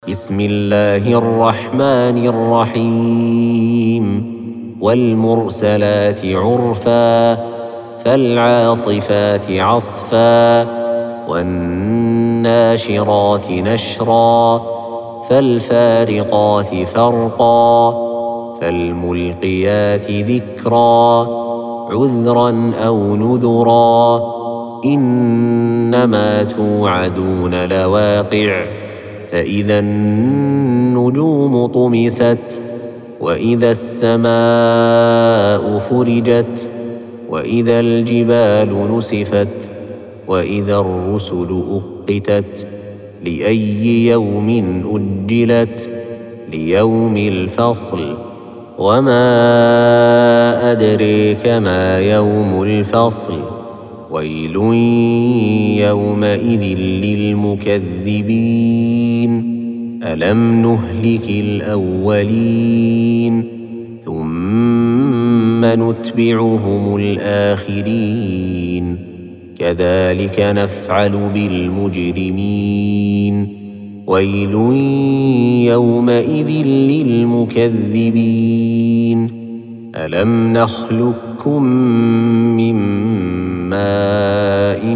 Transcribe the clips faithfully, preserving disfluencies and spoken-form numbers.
بسم الله الرحمن الرحيم والمرسلات عرفا فالعاصفات عصفا والناشرات نشرا فالفارقات فرقا فالملقيات ذكرا عذرا أو نذرا إنما توعدون لواقع فإذا النجوم طمست وإذا السماء فرجت وإذا الجبال نسفت وإذا الرسل أقتت لأي يوم أجلت ليوم الفصل وما أدريك ما يوم الفصل ويل يومئذ للمكذبين ألم نهلك الأولين ثم نتبعهم الآخرين كذلك نفعل بالمجرمين ويل يومئذ للمكذبين ألم نخلقكم من ماء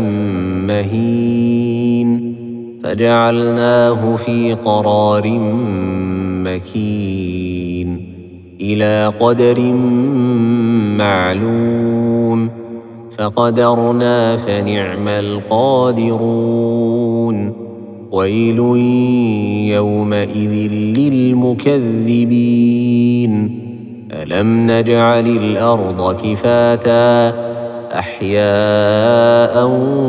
مهين فجعلناه في قرار مكين إلى قدر معلوم فقدرنا فنعم القادرون ويل يومئذ للمكذبين ألم نجعل الأرض كفاتا أحياء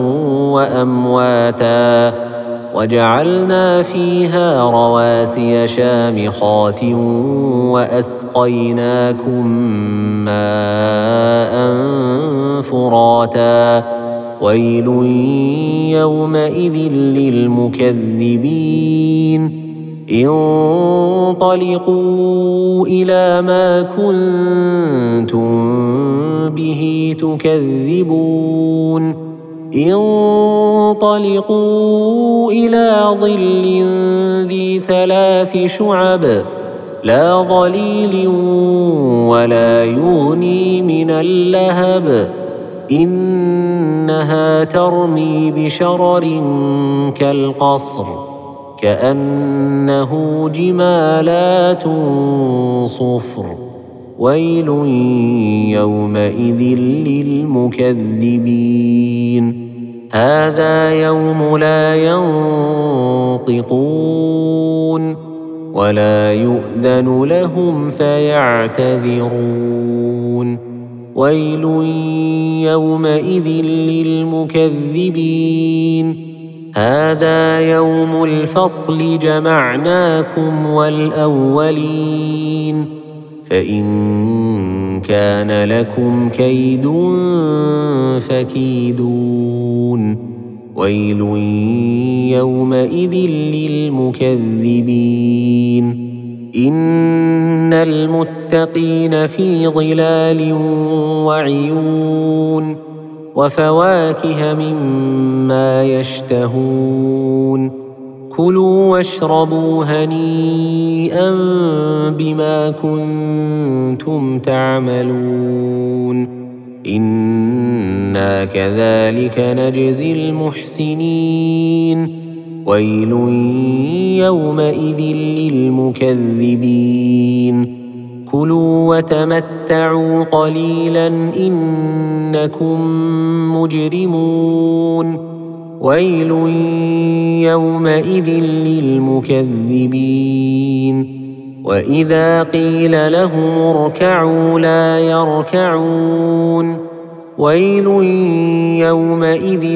وأمواتا وجعلنا فيها رواسي شامخات وأسقيناكم ماء فراتا ويل يومئذ للمكذبين انطلقوا إلى ما كنتم به تكذبون انطلقوا إلى ظل ذي ثلاث شعب لا ظليل ولا يغني من اللهب إنها ترمي بشرر كالقصر كأنه جمالات صفر ويل يومئذ للمكذبين هذا يوم لا ينطقون ولا يؤذن لهم فيعتذرون ويل يومئذ للمكذبين هذا يوم الفصل جمعناكم والأولين فإن كان لكم كيد فكيدون ويل يومئذ للمكذبين إن المتقين في ظلال وعيون وفواكه مما يشتهون كلوا واشربوا هنيئا بما كنتم تعملون إنا كذلك نجزي المحسنين ويل يومئذ للمكذبين كلوا وتمتعوا قليلا إنكم مجرمون ويل يومئذ للمكذبين وإذا قيل لهم اركعوا لا يركعون ويل يومئذ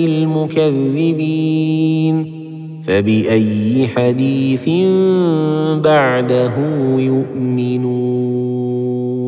للمكذبين فبأي حديث بعده يؤمنون